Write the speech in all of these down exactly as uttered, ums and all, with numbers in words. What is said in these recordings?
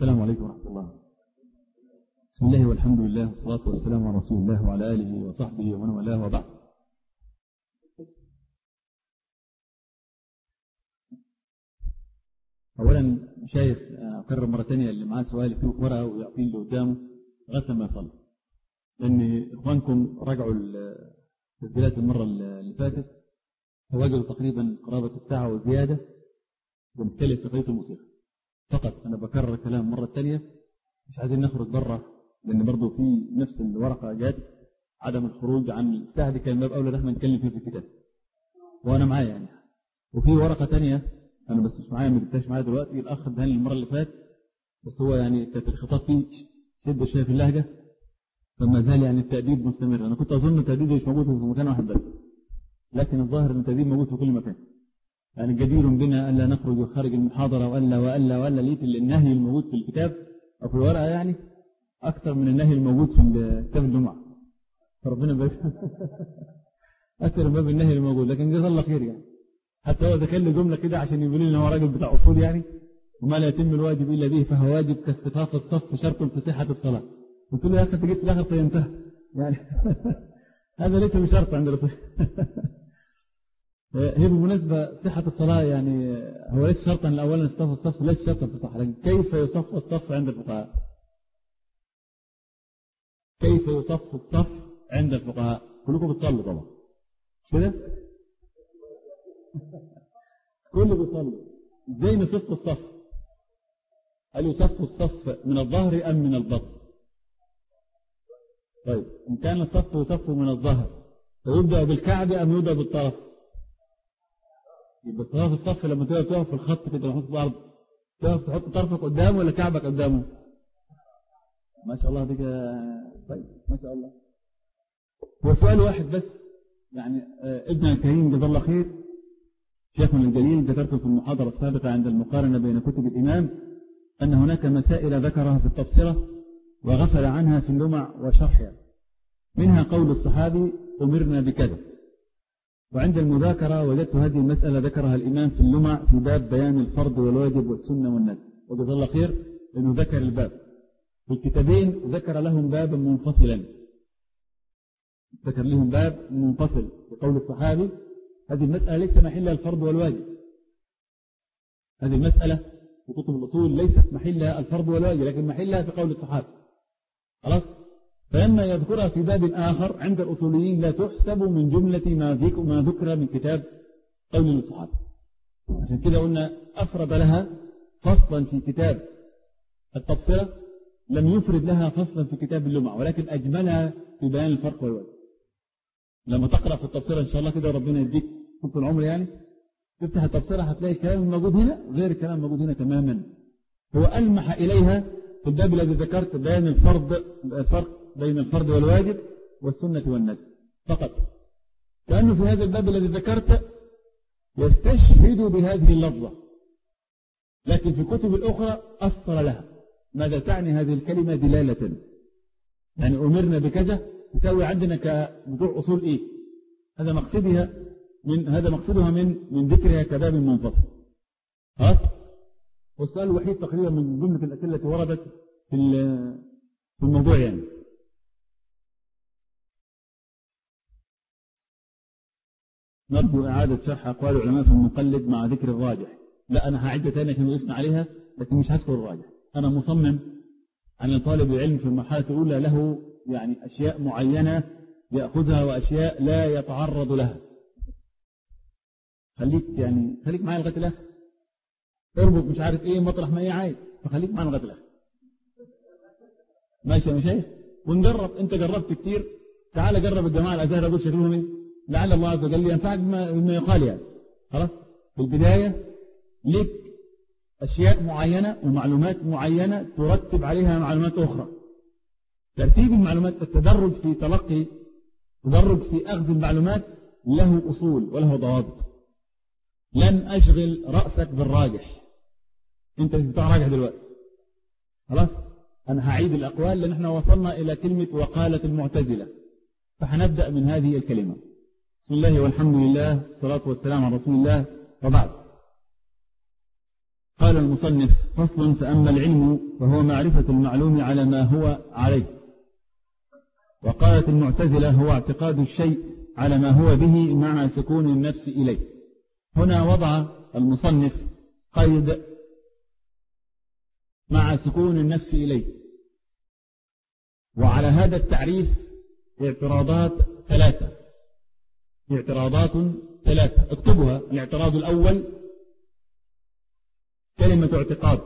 السلام عليكم ورحمة الله. بسم الله والحمد لله والصلاة والسلام على رسول الله وعلى آله وصحبه ومن والاه وبعد. أولا شايف أكرر مرة ثانية اللي معاه سؤال يكتبه في ورقة ويعطيه اللي قدامه لغاية ما يصلي، لأن إخوانكم راجعوا التسجيلات المرة اللي فاتت فوجدوا تقريبا قرابة الساعة وزيادة ونتكلم في قضية الموسيقى فقط. أنا بكرر الكلام مرة ثانية، مش عايزين نخرج بره، لأن برضه في نفس الورقة جات عدم الخروج عن الساعة دي كان باب أولى احنا نتكلم فيه في الكتاب وأنا معايا يعني. وفي ورقة ثانية أنا بس مش معايا، ما جبتهاش معايا دلوقتي، الأخ اداني المرة اللي فاتت، بس هو يعني كانت الخطاب فيه شدة شوية في اللهجة، فما زال يعني التأديب مستمر. أنا كنت أظن التأديب مش موجود في مكان واحد بس، لكن الظاهر أن التأديب موجود في كل مكان. يعني جدير بنا ألا نخرج خارج المحاضرة وألا وألا وألا ليت النهي الموجود في الكتاب أو في الورقة يعني أكثر من النهي الموجود في كتاب الجمعة، فربنا يبارك أكثر من باب النهي الموجود، لكن جزاه الله خير يعني. حتى هو دخل له جملة كده عشان يقول لي هو راجل بتاع أصول يعني، وما لا يتم الواجب إلا به فهو واجب كاستطاف الصف شرط في صحة الصلاة. قلت له يا أخي تجيت في الآخر فينتهى يعني هذا ليس بشرط عند الرسول هي بالمناسبة صحة الصلاة يعني هو ليس شرطا الأولا استطاف الصف، ليس شرطا في الصحة، لكن كيف يصف الصف عند الفقهاء؟ كيف يصف الصف عند الفقهاء؟ كلكم بتصلوا طبعا كده كله بيصلي، ازاي نصف الصف؟ هل يصف الصف من الظهر ام من البطن؟ طيب ان كان الصف يصف من الظهر فيبدا بالكعب ام يبدا بالطرف؟ يبقى طرف الصف لما تقف تقف في الخط كده تحط الارض تقف تحط طرفك قدامه ولا كعبك قدامه؟ ما شاء الله دي طيب ما شاء الله. هو سؤال واحد بس يعني ابن الكريم جزاه الله خير شيخنا الجليل ذكرت في المحاضرة السابقة عند المقارنة بين كتب الإمام أن هناك مسائل ذكرها في التبصرة وغفل عنها في اللمع وشرحها، منها قول الصحابي أمرنا بكذا، وعند المذاكرة وجدت هذه المسألة ذكرها الإمام في اللمع في باب بيان الفرض والواجب والسنة والندب، وجزاه الله خير أنه ذكر الباب في الكتابين، ذكر لهم بابا منفصلا، ذكر لهم باب منفصل بقول الصحابي. هذه المسألة ليس محلها الفرض والواجب، هذه المسألة في كتب الأصول ليست محلها الفرض والواجب، لكن محلها في قول الصحابة خلاص. فلما يذكرها في باب آخر عند الأصوليين لا تحسب من جملة ما ذكر من كتاب قول الصحابة، عشان كده قلنا أفرد لها فصلا في كتاب التبصرة، لم يفرد لها فصلا في كتاب اللمع، ولكن أجملها في بيان الفرق والواجب. لما تقرأ في التبصرة إن شاء الله كده ربنا يديك طول العمر يعني، تفتح التبصرة هتلاقي الكلام موجود هنا غير الكلام موجود هنا تماما. هو ألمح إليها في الباب الذي ذكرت بيان الفرض الفرق بين الفرض والواجب والسنة والندب فقط، كأنه في هذا الباب الذي ذكرت يستشهد بهذه اللفظة، لكن في الكتب الأخرى أصل لها ماذا تعني هذه الكلمة دلالة، يعني أمرنا بكذا تسوي عندنا كبتوع أصول إيه، هذا مقصدها من هذا مقصدها من من ذكرها كباب منفصل خلاص. والسؤال الوحيد تقريبا من جملة الأسئلة التي وردت في في الموضوع يعني. نرجو إعادة شرح أقوال العلماء في المقلد مع ذكر الراجح. لا أنا هعيد تاني عشان وقفنا عليها، لكن مش هذكر الراجح. أنا مصمم أن طالب العلم في المرحلة الأولى له يعني أشياء معينة يأخذها وأشياء لا يتعرض لها. خليك يعني خليك معايا لغاية الآخر، اربط مش عارف إيه مطرح ما إيه عايز، فخليك معايا لغاية الآخر ماشي يا مشايخ، ونجرب. أنت جربت كتير، تعال جرب الجماعة الأزهر أقول شكلهم إيه، لعل الله عز وجل ينفعك بما يقال يعني. خلاص في البداية لك أشياء معينة ومعلومات معينة ترتب عليها معلومات أخرى. ترتيب المعلومات التدرج في تلقي تدرج في أخذ المعلومات له أصول وله ضوابط. لن أشغل رأسك بالراجح، أنت بتاع راجح دلوقتي خلاص. أنا هعيد الأقوال لأن احنا وصلنا إلى كلمة وقالة المعتزلة، فهنبدأ من هذه الكلمة. بسم الله والحمد لله والصلاة والسلام على رسول الله وبعد. قال المصنف: فصل. فأما العلم فهو معرفة المعلوم على ما هو عليه. وقالت المعتزلة: هو اعتقاد الشيء على ما هو به مع سكون النفس إليه. هنا وضع المصنف قيد مع سكون النفس إليه، وعلى هذا التعريف اعتراضات ثلاثة اعتراضات ثلاثة اكتبها. الاعتراض الأول: كلمة اعتقاد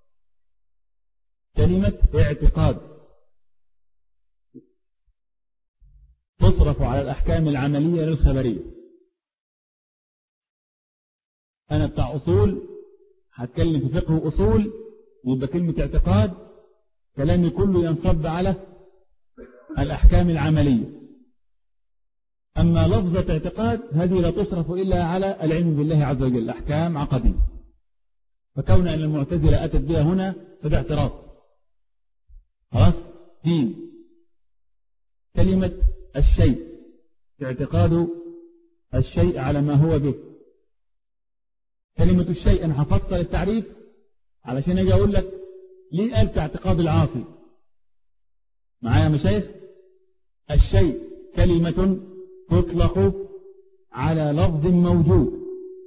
كلمة اعتقاد تصرف على الأحكام العملية للخبرية. أنا بتاع أصول، هتكلم في فقه أصول، يبقى كلمة اعتقاد كلامي كله ينصب على الأحكام العملية. أما لفظة اعتقاد هذه لا تصرف إلا على العلم بالله عز وجل، أحكام عقدية. فكون أن المعتزلة أتت بها هنا فده اعتراض. خلاص. دين كلمة الشيء، اعتقاد الشيء على ما هو به. كلمة الشيء أنا هفصل التعريف علشان أجي أقول لك ليه قلت اعتقاد العاصي. معايا مشايخ؟ الشيء كلمة تطلق على لفظ موجود،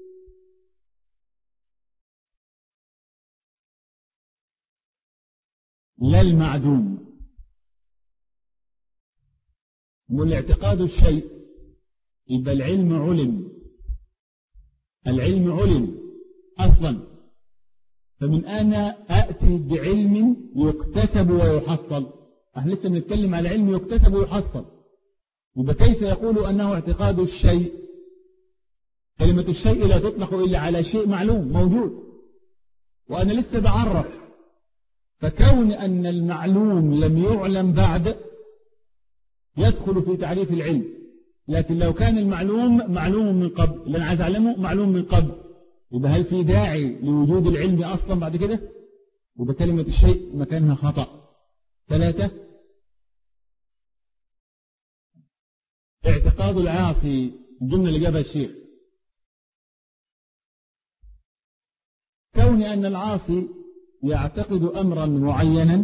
لا المعدوم. والاعتقاد الشيء يبقى العلم علم العلم علم أصلا. فمن أنا أأتي بعلم يكتسب ويحصل، احنا لسه بنتكلم على علم يكتسب ويحصل، يبقى كيف يقول أنه اعتقاد الشيء؟ كلمة الشيء لا تطلق إلا على شيء معلوم موجود، وأنا لسه بعرف. فكون أن المعلوم لم يعلم بعد يدخل في تعريف العلم. لكن لو كان المعلوم معلوم من قبل، اللي أنا عايز أعلمه معلوم من قبل، يبقى هل في داعي لوجود العلم أصلا بعد كده؟ يبقى كلمة الشيء مكانها خطأ. ثلاثة: اعتقاد العاصي، الجملة اللي جابها الشيخ: كون أن العاصي يعتقد أمرا معينا،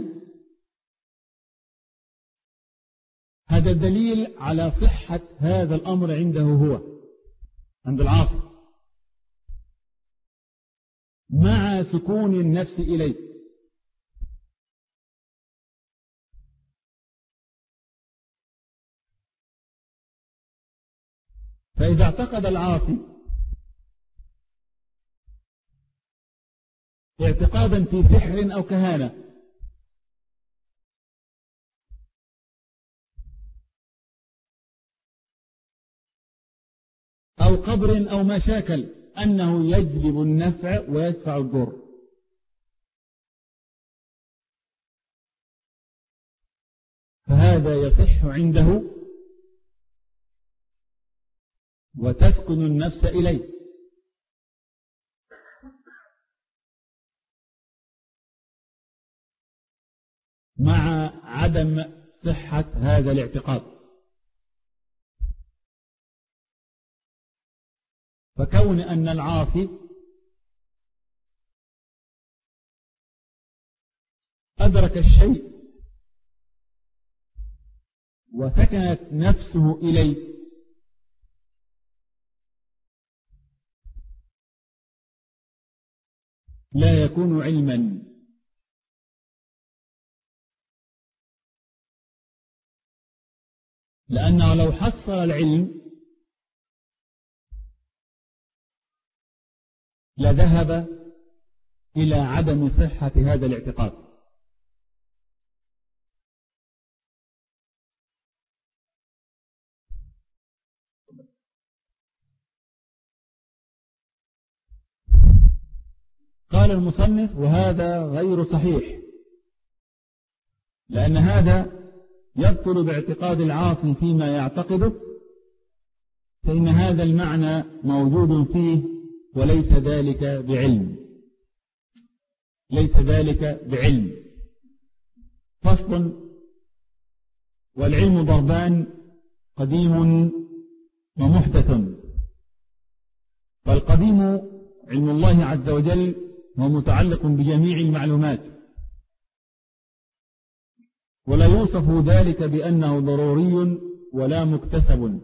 هذا الدليل على صحة هذا الأمر عنده هو، عند العاصي، مع سكون النفس إليه. فإذا اعتقد العاصي اعتقادا في سحر أو كهانة أو قبر أو مشاكل أنه يجلب النفع ويدفع الضر، فهذا يصح عنده وتسكن النفس إليه، مع عدم صحة هذا الاعتقاد. فكون أن العاصي أدرك الشيء وسكنت نفسه إليه، لا يكون علما، لأنه لو حصل العلم لذهب إلى عدم صحة هذا الاعتقاد. قال المصنف: وهذا غير صحيح، لأن هذا يبطل باعتقاد العاصي فيما يعتقده، فإن هذا المعنى موجود فيه وليس ذلك بعلم ليس ذلك بعلم. فصل. والعلم ضربان: قديم ومحدث. فالقديم علم الله عز وجل هو متعلق بجميع المعلومات، ولا يوصف ذلك بأنه ضروري ولا مكتسب.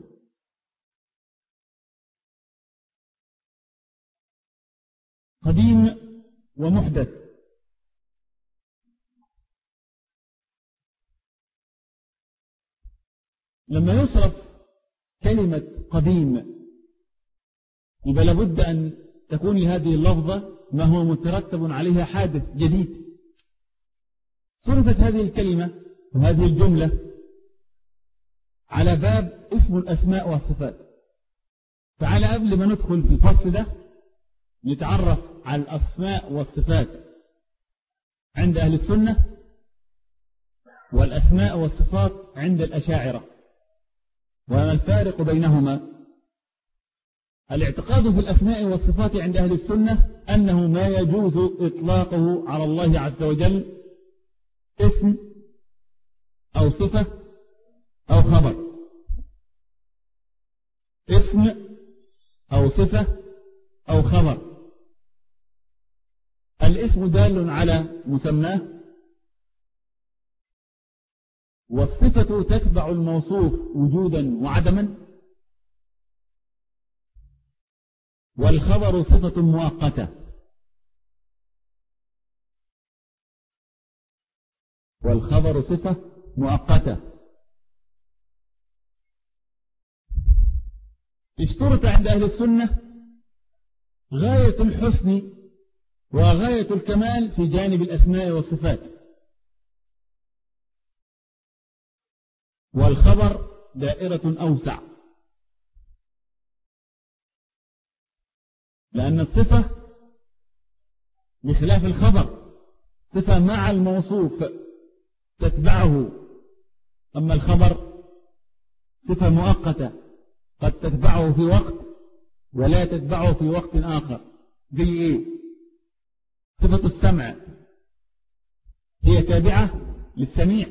قديم ومحدث. لما يصرف كلمة قديم يبقى لابد أن تكون لهذه اللفظة ما هو مترتب عليها حادث جديد. صرفت هذه الكلمة وهذه الجملة على باب اسم الأسماء والصفات. تعال قبل ما ندخل في الفصل ده نتعرف على الأسماء والصفات عند أهل السنة والأسماء والصفات عند الأشاعرة، وما الفارق بينهما. الاعتقاد في الأسماء والصفات عند أهل السنة أنه ما يجوز إطلاقه على الله عز وجل اسم أو صفة أو خبر. اسم أو صفة أو خبر. الاسم دال على مسماه، والصفة تتبع الموصوف وجودا وعدما، والخبر صفة مؤقتة. والخبر صفة مؤقتة. اشترط عند أهل السنة غاية الحسن وغاية الكمال في جانب الأسماء والصفات، والخبر دائرة أوسع، لأن الصفة بخلاف الخبر صفة مع الموصوف تتبعه، أما الخبر صفة مؤقتة قد تتبعه في وقت ولا تتبعه في وقت آخر. زي إيه؟ صفة السمع هي تابعة للسميع.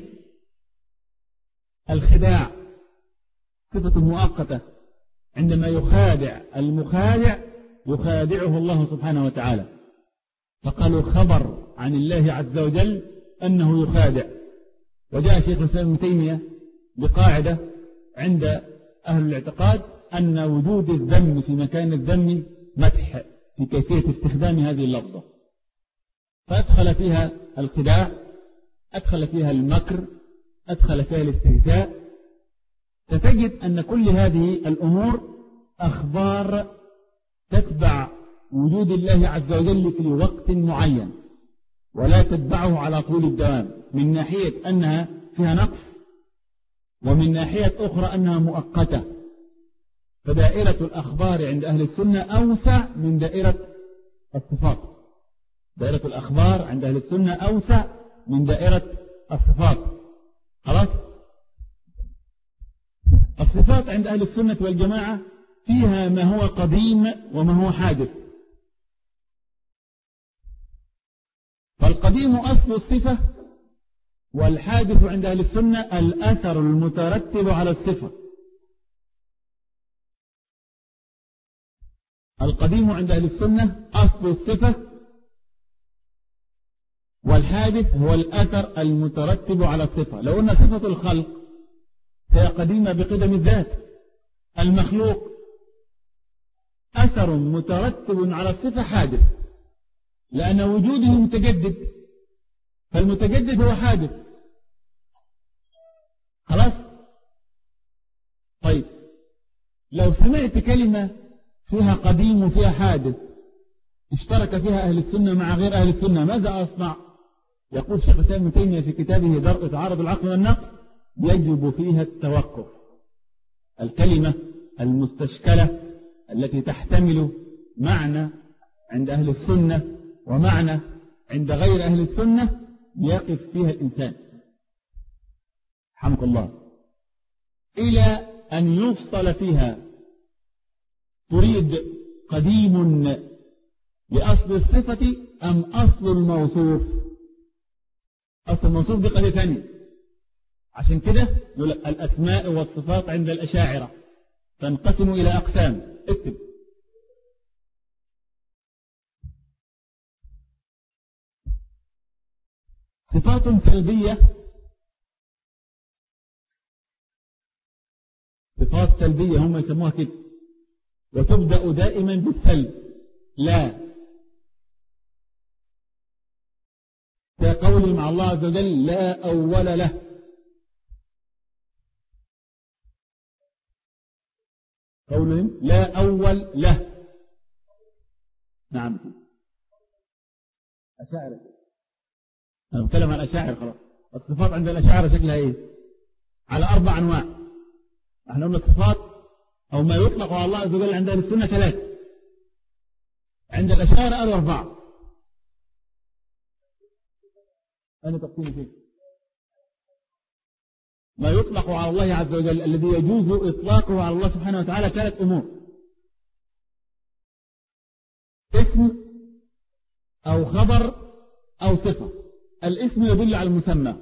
الخداع صفة مؤقتة، عندما يخادع المخادع يخادعه الله سبحانه وتعالى، فقالوا خبر عن الله عز وجل أنه يخادع. وجاء شيخ الإسلام ابن تيمية بقاعدة عند أهل الاعتقاد أن وجود الذم في مكان الذم مدح في كيفية استخدام هذه اللفظة، فأدخل فيها الخداع، أدخل فيها المكر، أدخل فيها الاستهزاء. ستجد أن كل هذه الأمور أخبار تتبع وجود الله عز وجل في وقت معين ولا تتبعه على طول الدوام، من ناحية أنها فيها نقص ومن ناحية أخرى أنها مؤقتة. فدائرة الأخبار عند أهل السنة أوسع من دائرة الصفات. دائرة الأخبار عند أهل السنة أوسع من دائرة الصفات. خلاص؟ الصفات عند أهل السنة والجماعة فيها ما هو قديم وما هو حادث. فالقديم أصل الصفة، والحادث عند أهل السنة الأثر المترتب على الصفة. القديم عند أهل السنة أصل الصفة، والحادث هو الأثر المترتب على الصفة. لو أن صفة الخلق هي قديمة بقدم الذات، المخلوق أثر مترتب على الصفة حادث، لأن وجوده متجدد، فالمتجدد هو حادث. خلاص؟ طيب لو سمعت كلمة فيها قديم وفيها حادث اشترك فيها أهل السنة مع غير أهل السنة، ماذا أصنع؟ يقول شيخ الإسلام ابن تيمية في كتابه درء تعارض العقل والنقل: يجب فيها التوقف. الكلمة المستشكلة التي تحتمل معنى عند أهل السنة ومعنى عند غير أهل السنة يقف فيها الإنسان حمد الله إلى أن يفصل فيها. تريد قديم لأصل الصفة أم أصل الموصوف؟ أصل الموصوف دي قضية ثانية. عشان كده الأسماء والصفات عند الأشاعرة تنقسم إلى أقسام. اكتب: صفات سلبية، صفات سلبية هم يسموها كده، وتبدأ دائما بالسلب. لا، كقوله مع الله عز وجل لا أول له. قولهم لا أول له. نعم. أشاعر، أنا بتكلم عن الأشاعر خلاص. الصفات عند الأشاعر شكلها إيه؟ على أربع أنواع. احنا قلنا الصفات أو ما يطلق على الله عز وجل عند أهل السنة ثلاثة، عند الأشاعر قالوا أربعة. أنا تقسيم فيه ما يطلق على الله عز وجل الذي يجوز إطلاقه على الله سبحانه وتعالى ثلاث أمور: اسم أو خبر أو صفة. الاسم يدل على المسمى،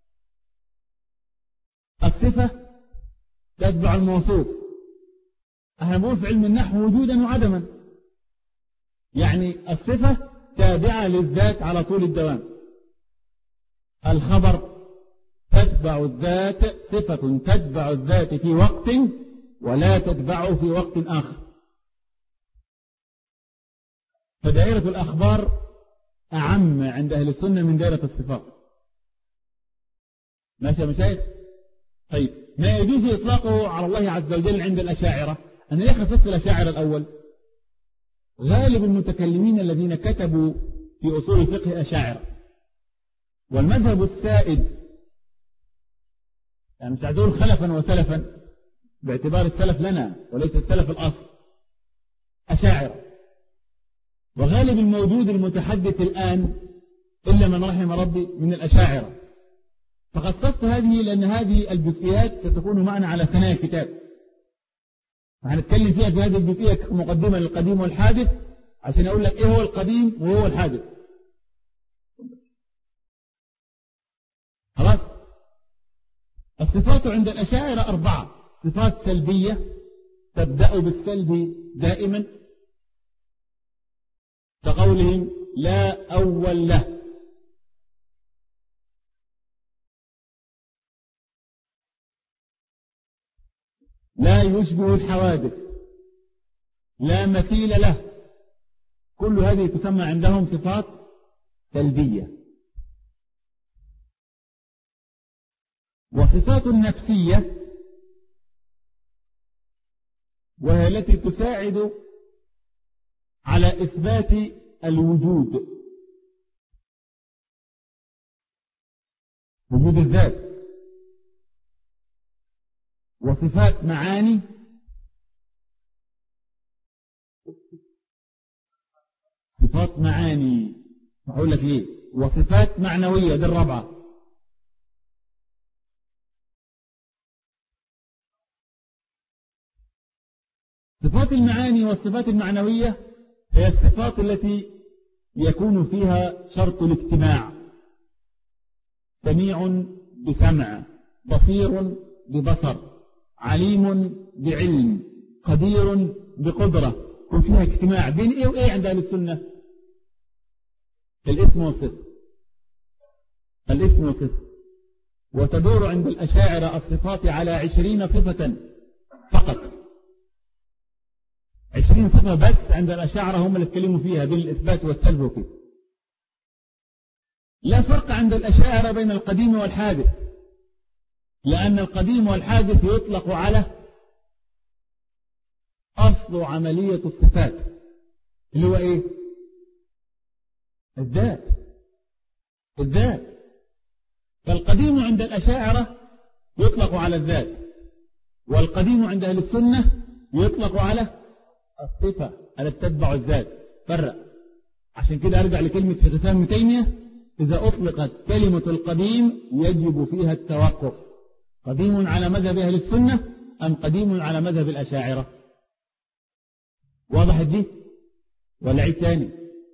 الصفة تتبع الموصوف. احنا بنقول في علم النحو وجودا وعدما، يعني الصفة تابعة للذات على طول الدوام. الخبر تتبع الذات، صفة تتبع الذات في وقت ولا تتبعه في وقت آخر. فدائرة الأخبار أعم عند أهل السنة من دائرة الصفات. ماشي يا مشايخ؟ طيب، ما يجوز إطلاقه على الله عز وجل عند الأشاعرة. أنا ليه خصصت الأشاعرة الأول؟ غالب المتكلمين الذين كتبوا في أصول الفقه أشاعرة، والمذهب السائد، يعني مش عايزين خلفا وسلفا باعتبار السلف لنا وليس السلف الأصل، أشاعرة. وغالب الموجود المتحدث الآن إلا من رحم ربي من الأشاعرة. فخصصت هذه لأن هذه الجزئيات ستكون معنا على ثنايا الكتاب، فهنتكلم فيها في هذه الجزئية مقدمة للقديم والحادث عشان أقول لك إيه هو القديم وهو الحادث. خلاص. الصفات عند الأشاعرة أربعة: صفات سلبية تبدأ بالسلب دائما، كقولهم لا أول له. لا يشبه الحوادث، لا مثيل له. كل هذه تسمى عندهم صفات سلبية. وصفات نفسية وهي التي تساعد على إثبات الوجود، وجود الذات. وصفات معاني صفات معاني أقول لك ليه. وصفات معنوية، دي الرابعة. صفات المعاني والصفات المعنوية هي الصفات التي يكون فيها شرط الاجتماع: سميع بسمع، بصير ببصر، عليم بعلم، قدير بقدرة. يكون فيها اجتماع بين ايه وايه عند اهل السنة؟ الاسم والصفة. الاسم والصفة. وتدور عند الأشاعرة الصفات على عشرين صفة فقط. عشرين صفة بس عند الأشاعرة هم اللي اتكلموا فيها بين الإثبات والسلب وكده. لا فرق عند الأشاعرة بين القديم والحادث، لأن القديم والحادث يطلق على أصل عملية الصفات اللي هو إيه؟ الذات. الذات. فالقديم عند الأشاعرة يطلق على الذات، والقديم عند أهل السنة يطلق على الصفة التي تتبع الذات. فرق. عشان كده أرجع لكلمة شيخ الإسلام ابن تيمية: إذا أطلقت كلمة القديم يجب فيها التوقف. قديم على مذهب أهل السنة أم قديم على مذهب الأشاعرة؟ واضح دي ولا عيد تاني؟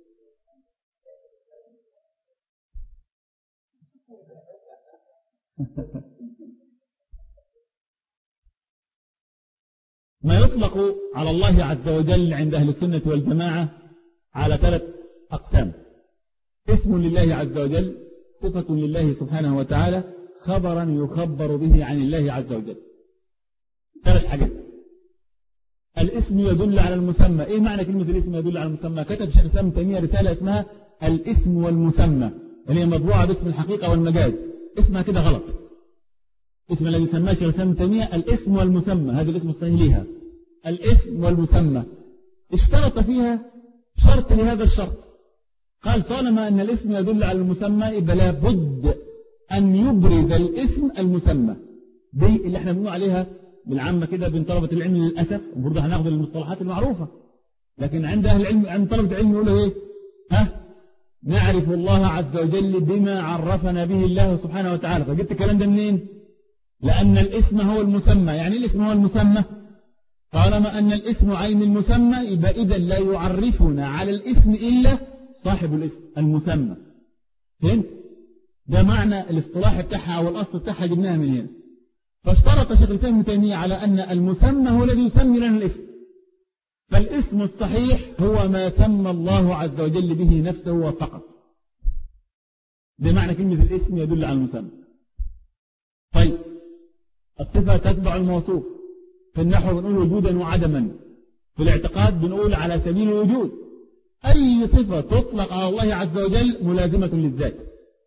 ما يطلق على الله عز وجل عند أهل السنة والجماعة على ثلاث أقسام: اسم لله عز وجل، صفة لله سبحانه وتعالى خبرا يخبر به عن الله عز وجل. ثلاث حاجات. الاسم يدل على المسمى. ايه معنى كلمة الاسم يدل على المسمى؟ كتب شيخ الإسلام ابن تيمية رسالة اسمها الاسم والمسمى، اللي هي مطبوعة باسم الحقيقة والمجاز. اسمها كده غلط. اسم الذي سماه شيخ الإسلام ابن تيمية الاسم والمسمى، هذا الاسم الصحيح ليها الاسم والمسمى. اشترط فيها شرط لهذا الشرط، قال طالما أن الاسم يدل على المسمى يبقى لابد أن يبرز الاسم المسمى. دي اللي احنا بنقول عليها بالعامة كده بين طلبة العلم للأسف، برضه هناخد المصطلحات المعروفة، لكن عند أهل العلم عند طلبة العلم يقولوا إيه؟ ها؟ نعرف الله عز وجل بما عرفنا به الله سبحانه وتعالى. فجبت الكلام ده منين؟ لأن الاسم هو المسمى. يعني الاسم هو المسمى؟ طالما أن الاسم عين المسمى يبقى إذا لا يعرفنا على الاسم إلا صاحب الاسم المسمى. فهمت؟ ده معنى الاصطلاح بتاعها أو الأصل بتاعها جبناها من هنا. فاشترط شيخ الإسلام ابن تيمية على أن المسمى هو الذي يسمي لنا الاسم. فالاسم الصحيح هو ما سمى الله عز وجل به نفسه فقط. ده معنى كلمة الاسم يدل على المسمى. طيب الصفة تتبع الموصوف. في النحو بنقول وجودا وعدما، في الاعتقاد بنقول على سبيل الوجود. أي صفة تطلق على الله عز وجل ملازمة للذات.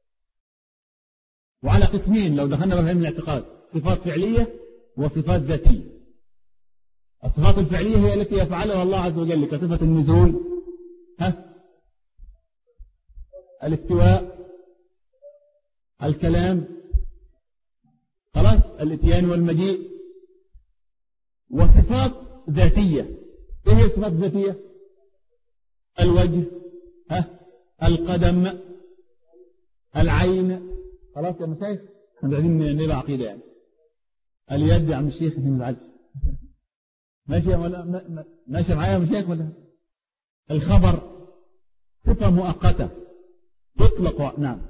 وعلى قسمين لو دخلنا بها من الاعتقاد: صفات فعلية وصفات ذاتية. الصفات الفعلية هي التي يفعلها الله عز وجل كصفة النزول، ها؟ الاستواء، الكلام، خلاص، الاتيان والمجيء. وصفات ذاتية، ايه هي الصفات الذاتية؟ الوجه، ها؟ القدم، العين. خلاص يا مشايخ، احنا قاعدين نبقى عقيدة يعني. اليد يا عم الشيخ ما تزعلش. ماشي ولا ماشي معايا يا مشايخ ولا؟ الخبر صفة مؤقتة تطلق. نعم،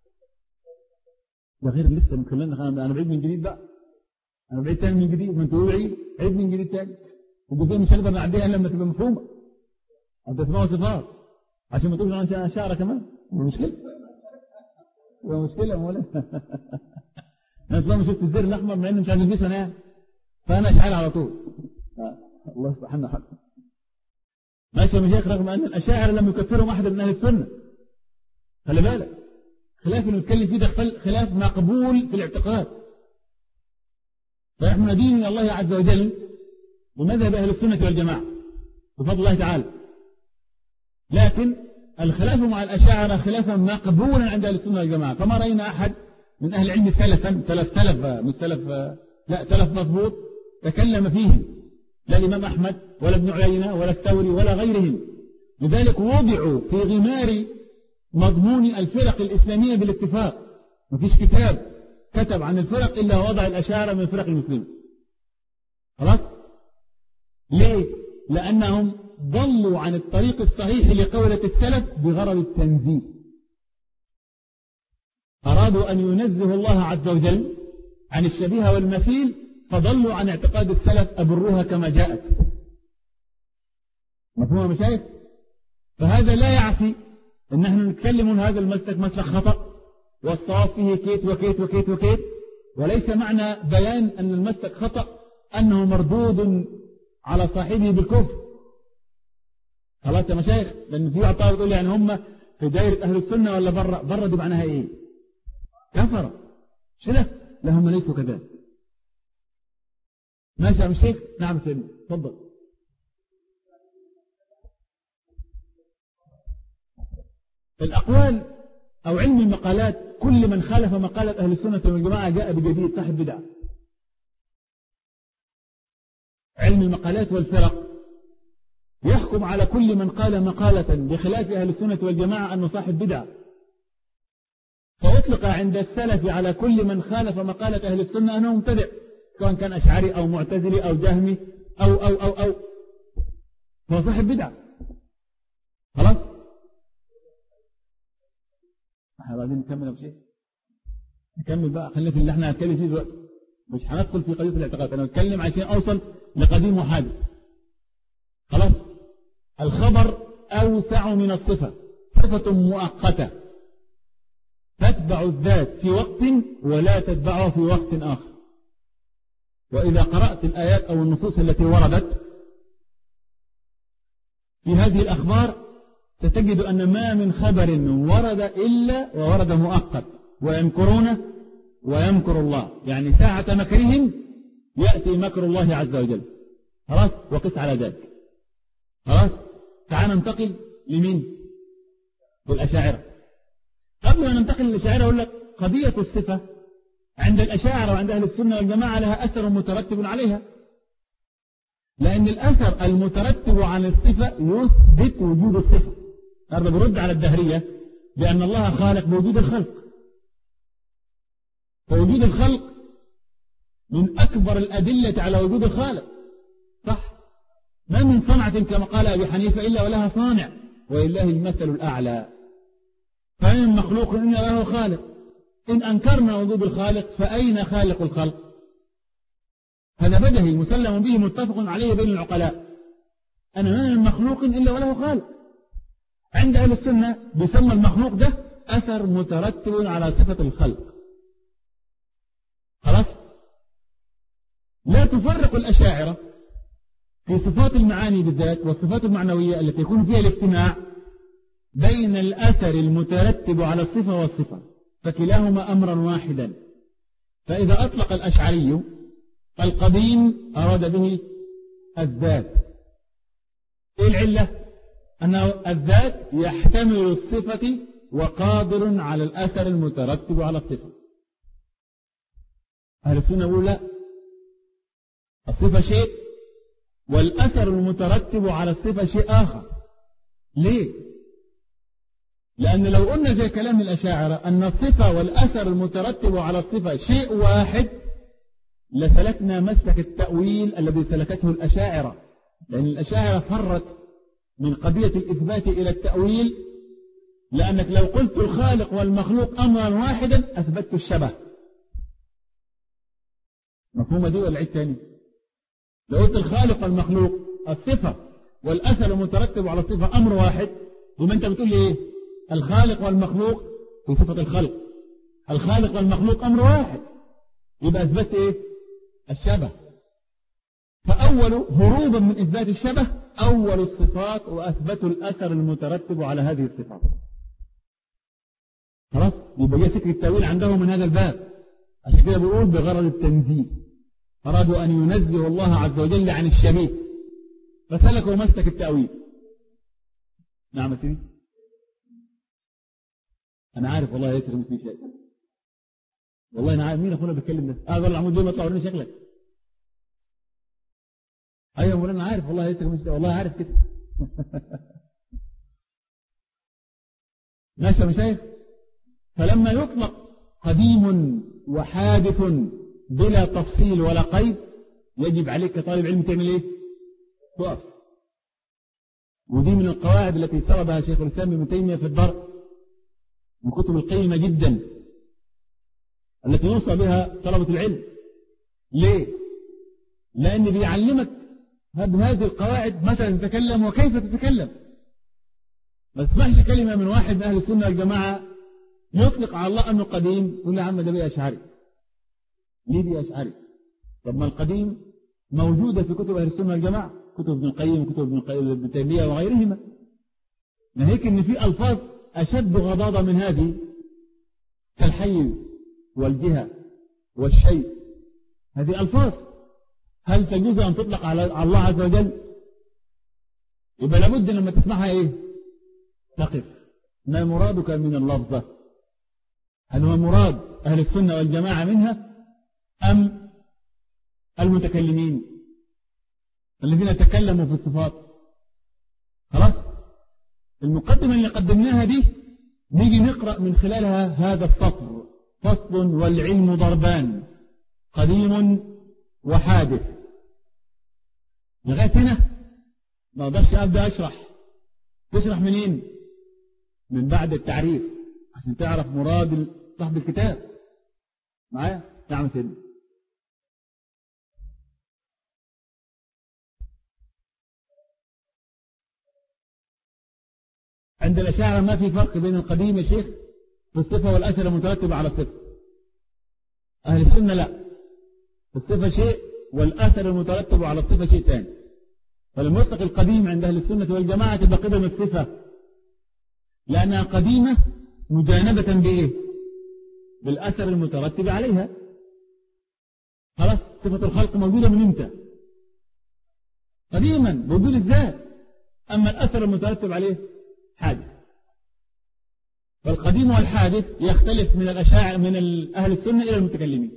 ده غير لسه مكلمنا. انا بعيد من جديد بقى، انا بعيد تاني من جديد. ما انتوا بعيد عيد من جديد تاني، وجزء مش هنقدر نعديها لما تبقى مفهومه. انت اسمها صفات عشان ما تقولش انا شعره كمان. مشكله ومشكله ولا انا طالما شفت الزر الاحمر مع انه مش عايز البسه انا يعني، فانا اشعل على طول. الله سبحانه وتعالى. ماشي يا مشايخ، رغم ان الاشاعره لم يكفرهم احد من اهل السنه. خلي بالك، خلاف اللي نتكلم فيه ده خلاف مقبول في الاعتقاد. فنحن ندين من الله عز وجل بمذهب اهل السنه والجماعه بفضل الله تعالى. لكن الخلاف مع الاشاعره خلافا مقبولا عند اهل السنه والجماعه. فما راينا احد من اهل العلم سلفا سلف سلف مش سلف لا سلف مضبوط تكلم فيه، لا الامام احمد ولا ابن عيينه ولا الثوري ولا غيرهم. لذلك وضعوا في غمار مضمون الفرق الاسلاميه بالاتفاق. ما فيش كتاب كتب عن الفرق الا وضع الاشاعره من فرق المسلمين. خلاص؟ ليه؟ لانهم ضلوا عن الطريق الصحيح لقولة السلف بغرض التنزيه. أرادوا أن ينزه الله عز وجل عن الشبيه والمثيل، فضلوا عن اعتقاد السلف أبروها كما جاءت. مفهوم يا مشايخ؟ فهذا لا يعفي أن نحن نتكلم عن هذا المسلك مسلك خطأ، والصواب فيه كيت وكيت وكيت وكيت، وليس معنى بيان أن المسلك خطأ أنه مردود على صاحبه بالكفر. خلاص يا مشايخ، لأن في عطاء يقول يعني هم في دائرة أهل السنة ولا برا؟ برا دي معناها إيه؟ كفر شلة؟ لا، هم ليسوا كذلك. ماشي يا مشايخ؟ نعم سيدنا، تفضل. الأقوال أو علم المقالات، كل من خالف مقالة أهل السنة والجماعة جاء بجديد صاحب بدعة. علم المقالات والفرق يحكم على كل من قال مقالة بخلاف أهل السنة والجماعة أنه صاحب بدعة. فأطلق عند السلف على كل من خالف مقالة أهل السنة أنه مبتدع، سواء كان أشعري أو معتزلي أو جهمي أو أو أو أو فهو صاحب بدعة. خلاص؟ احنا بعدين نكمل بشيء نكمل بقى، خلينا في اللي احنا هنتكلم فيه دلوقتي، مش هندخل في قضية الاعتقاد. أنا بتكلم عشان أوصل لقديم وحادث. خلاص؟ الخبر أوسع من الصفة، صفة مؤقتة تتبع الذات في وقت ولا تتبعه في وقت آخر. وإذا قرأت الآيات أو النصوص التي وردت في هذه الأخبار ستجد أن ما من خبر ورد إلا وورد مؤقت، ويمكرون ويمكر الله، يعني ساعة مكرهم يأتي مكر الله عز وجل. خلاص، وقس على ذلك. خلاص، تعال ننتقل لمين؟ للأشاعرة. قبل أن ننتقل للأشاعرة أقول لك قضية الصفة عند الأشاعرة وعند أهل السنة والجماعة لها أثر مترتب عليها، لأن الأثر المترتب عن الصفة يثبت وجود الصفة. هذا برد على الدهرية بأن الله خالق بوجود الخلق، فوجود الخلق من أكبر الأدلة على وجود الخالق، صح؟ ما من صنعة كما قال أبي حنيفة إلا ولها صانع، ولله المثل الأعلى. فإن مخلوق إلا له خالق. إن أنكرنا وجود الخالق فأين خالق الخلق؟ هذا بدهي مسلم به متفق عليه بين العقلاء، أنا ما من مخلوق إلا وله خالق. عند أهل السنة بيسمى المخلوق ده أثر مترتب على صفة الخلق. خلاص، لا تفرق الأشاعرة في صفات المعاني بالذات والصفات المعنوية التي يكون فيها الاجتماع بين الأثر المترتب على الصفة والصفة، فكلاهما أمرا واحدا. فإذا أطلق الأشعري القديم أراد به الذات. إيه العلة؟ أنه الذات يحتمل الصفة وقادر على الأثر المترتب على الصفة. أهل السنة يقول لا، الصفة شيء والأثر المترتب على الصفة شيء آخر. ليه؟ لأن لو قلنا زي كلام الأشاعرة أن الصفة والأثر المترتب على الصفة شيء واحد لسلكنا مسلك التأويل الذي سلكته الأشاعرة، لأن الأشاعرة فرت من قضية الإثبات إلى التأويل، لأنك لو قلت الخالق والمخلوق أمرا واحدا أثبتت الشبه. مفهومة دي ولا عيد تاني؟ لو قلت الخالق والمخلوق الصفة والأثر المترتب على الصفة أمر واحد، وما أنت بتقول لي إيه؟ الخالق والمخلوق في صفة الخلق، الخالق والمخلوق أمر واحد، يبقى أثبت إيه؟ الشبه. فأول هروبا من إثبات الشبه أول الصفات وأثبتوا الأثر المترتب على هذه الصفات. خلاص، يبقى جاء سكر التأويل عندهم من هذا الباب. عشان كده بيقول بغرض التنزيه، أرادوا أن ينزهوا الله عز وجل عن الشبيه فسلكوا مسلك التأويل. نعم سيدي، أنا عارف والله يسر مثل شيء، والله أنا عارف. مين أخونا بيتكلم ده؟ آه والله عمود دي ما طلعوني شكلك. أيوة مولانا عارف والله يسر مثل والله عارف كده. ماشي يا مشايخ. فلما يطلق قديم وحادث بلا تفصيل ولا قيد يجب عليك كطالب علم تعمل ايه؟ تقف. ودي من القواعد التي سردها شيخ الإسلام ابن تيمية في الدرء من كتب القيمة جدا التي يوصى بها طلبة العلم. ليه؟ لأن بيعلمك بهذه القواعد متى تتكلم وكيف تتكلم. ما تسمعش كلمة من واحد من أهل السنة والجماعة يطلق على الله أنه قديم يقول يا عم ده بيه أشعري. ليه بيه أشعري؟ طب ما القديم موجودة في كتب أهل السنة والجماعة، كتب ابن القيم وكتب ابن القيم ابن تيمية وغيرهما. ناهيك إن في ألفاظ أشد غضاضة من هذه كالحيز والجهة والشيء. هذه ألفاظ هل تجوز أن تطلق على الله عز وجل؟ يبقى لابد لما تسمعها إيه؟ تقف. ما مرادك من اللفظة؟ هل هو مراد أهل السنة والجماعة منها أم المتكلمين الذين تكلموا في الصفات؟ خلاص، المقدمة اللي قدمناها دي نيجي نقرأ من خلالها هذا السطر: فصل والعلم ضربان قديم وحادث. لغاية هنا ما اقدرش أبدأ أشرح. تشرح منين؟ من بعد التعريف عشان تعرف مراد صاحب الكتاب. معايا؟ نعم سيدي. عند الأشاعرة ما في فرق بين القديم يا شيخ في الصفة والأثر المترتب على الصفة. أهل السنة لا، الصفة شيء والأثر المترتب على الصفة شيء ثاني. فالمطلق القديم عند أهل السنة والجماعة تبقى قدم الصفة لأنها قديمة مجانبة بإيه؟ بالأثر المترتب عليها. خلاص، صفة الخلق موجودة من امتى؟ قديما بوجود الذات. أما الأثر المترتب عليه حادث. فالقديم والحادث يختلف من الأشاعر من أهل السنة إلى المتكلمين.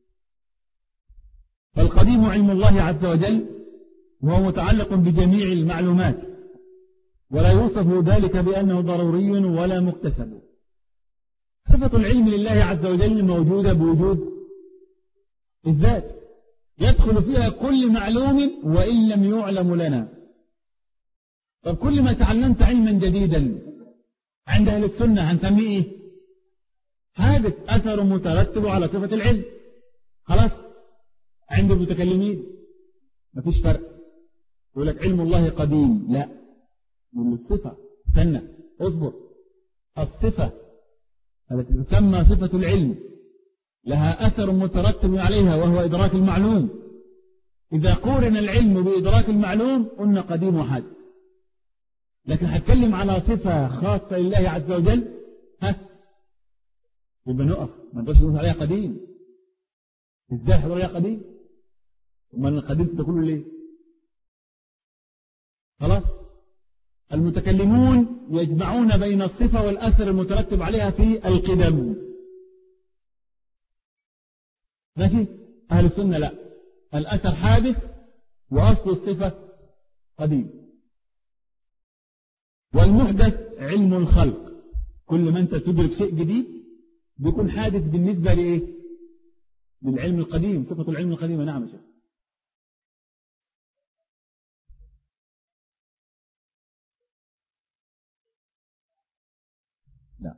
فالقديم علم الله عز وجل وهو متعلق بجميع المعلومات، ولا يوصف ذلك بأنه ضروري ولا مكتسب. صفة العلم لله عز وجل موجودة بوجود الذات، يدخل فيها كل معلوم وإن لم يعلم لنا. طب كل ما تعلمت علما جديدا عند أهل السنة هنسميه إيه؟ حادث، أثر مترتب على صفة العلم. خلاص. عند المتكلمين مفيش فرق، يقول لك علم الله قديم، لا، من الصفة. استنى، اصبر. الصفة التي تسمى صفة العلم لها أثر مترتب عليها وهو إدراك المعلوم. إذا قورن العلم بإدراك المعلوم قلنا قديم وحادث. لكن هتكلم على صفة خاصة لله عز وجل، ها يبقى نقف، ما نقدرش نقول عليها قديم. ازاي حضر عليها قديم؟ امال القديم ده كله ليه؟ خلاص. المتكلمون يجمعون بين الصفة والأثر المترتب عليها في القدم. ماشي؟ أهل السنة لا، الأثر حادث وأصل الصفة قديم. والمحدث علم الخلق، كل ما أنت تدرك شيء جديد بيكون حادث بالنسبة لإيه؟ للعلم القديم، صفة العلم القديم. نعم شيخ. لا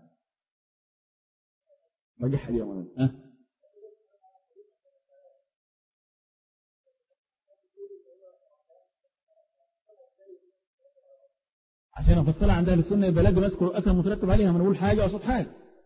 رجح اليوم. ها عشان افصلها عند اهل السنه يبقى لازم اذكر الاثر مترتب عليها، ما نقول حاجه وصف حاجه.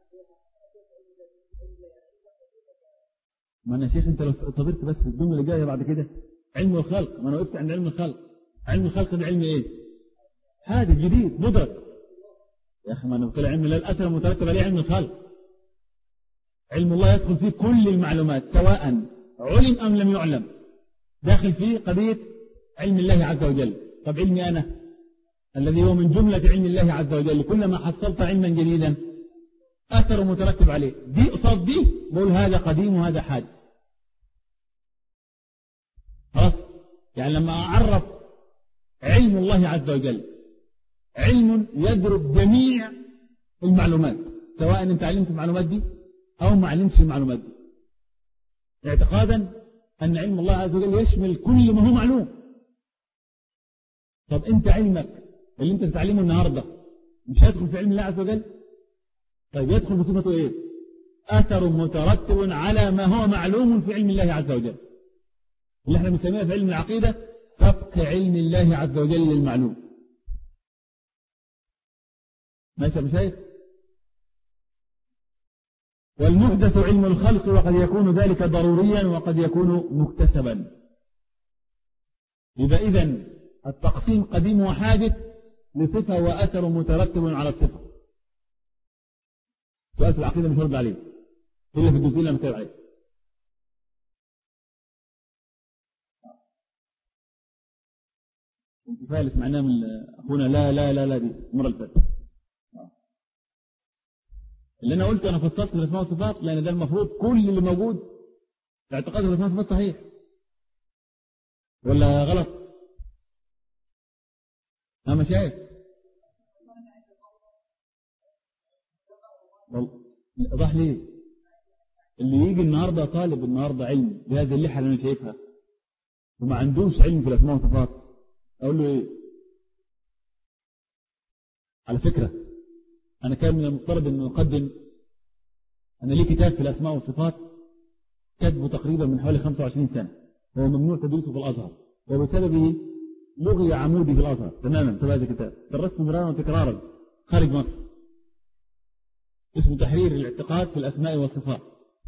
ما انا شيخ انت لو صبرت بس الجمله اللي جايه بعد كده علم الخلق، ما انا وقفت عند علم الخلق. علم الخلق ده علم ايه؟ حادث جديد مدرك يا اخي. ما انا بقول علم الله الاثر المترتب عليه علم الخلق. علم الله يدخل فيه كل المعلومات سواء علم ام لم يعلم، داخل فيه قضيه علم الله عز وجل. طب علمي انا الذي هو من جملة علم الله عز وجل، كلما حصلت علما جديدا أثر مترتب عليه، دي قصاد دي بقول هذا قديم وهذا حادث. خلاص. يعني لما أعرف علم الله عز وجل علم يدرك جميع المعلومات، سواء أنت علمت المعلومات دي أو ما علمتش المعلومات دي، اعتقادا أن علم الله عز وجل يشمل كل ما هو معلوم. طب أنت علمك اللي انت بتعلمه النهاردة مش هيدخل في علم الله عز وجل؟ طيب يدخل بصفته ايه؟ اثر مترتب على ما هو معلوم في علم الله عز وجل، اللي احنا بنسميها في علم العقيدة سبق علم الله عز وجل للمعلوم. ماشي يا مشايخ؟ والمحدث علم الخلق، وقد يكون ذلك ضروريا وقد يكون مكتسبا. يبقى اذن التقسيم قديم وحادث لصفة وأثر مترتب على الصفة. سؤال في العقيدة مش هرد عليه إلا في الجزئية اللي مكتب عليه. الكفاية اللي سمعناه من أخونا لا لا لا لا دي المرة اللي فاتت. اللي أنا قلته أنا فصلت في الأسماء والصفات، لأن ده المفروض كل اللي موجود في اعتقاد الأسماء والصفات صحيح ولا غلط؟ أنا شايف ضح ليه اللي يجي النهاردة طالب النهاردة علم بهذه اللحة اللي أنا شايفها وما عندوش علم في الأسماء والصفات، أقول له إيه؟ على فكرة أنا كان من المفترض أن أقدم أنا ليه كتاب في الأسماء والصفات كتبه تقريبا من حوالي خمسة وعشرين سنة، هو ممنوع تدريسه في الأزهر، وبسببه لغي عمودي في الأزهر تماما. في هذا الكتاب درست مرارا وتكرارا خارج مصر. اسمه تحرير الاعتقاد في الأسماء والصفات.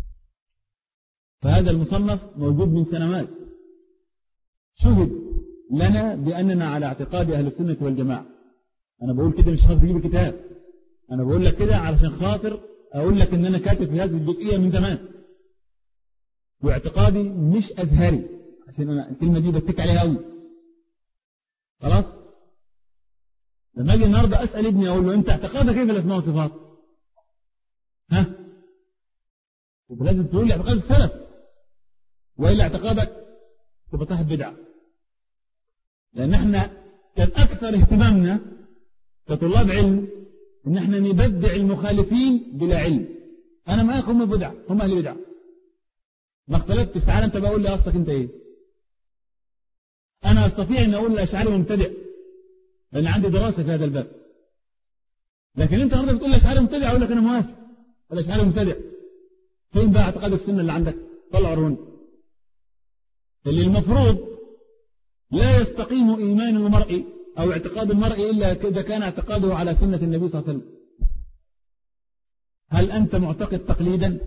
فهذا المصنف موجود من سنوات، شهد لنا بأننا على اعتقاد أهل السنة والجماعة. أنا بقول كده مش خاطر تجيب الكتاب، أنا بقول لك كده علشان خاطر أقول لك إن أنا كاتب في هذه الجزئية من زمان، واعتقادي مش أزهري، عشان أنا الكلمة دي بتك عليها قوي. خلاص؟ لما أجي النهاردة أسأل ابني أقول له أنت اعتقادك كيف الأسماء والصفات؟ ها؟ لازم تقول لي اعتقاد السلف، وإلا اعتقادك تبقى صاحب بدعة. لأن احنا كان أكثر اهتمامنا كطلاب علم إن احنا نبدع المخالفين بلا علم. أنا ما هم بدعة، هم أهل بدعة. ما اختلفتش، تعالى أنت بقول لي أصلك أنت إيه؟ أنا أستطيع أن أقول الأشعري مبتدع لأن عندي دراسة في هذا الباب، لكن أنت النهارده بتقول الأشعري مبتدع أقول لك أنا موافق، الأشعري مبتدع. فين بقى اعتقاد السنة اللي عندك؟ طلع رهن اللي المفروض لا يستقيم إيمان المرء أو اعتقاد المرء إلا إذا كان اعتقاده على سنة النبي صلى الله عليه وسلم. هل أنت معتقد تقليدا؟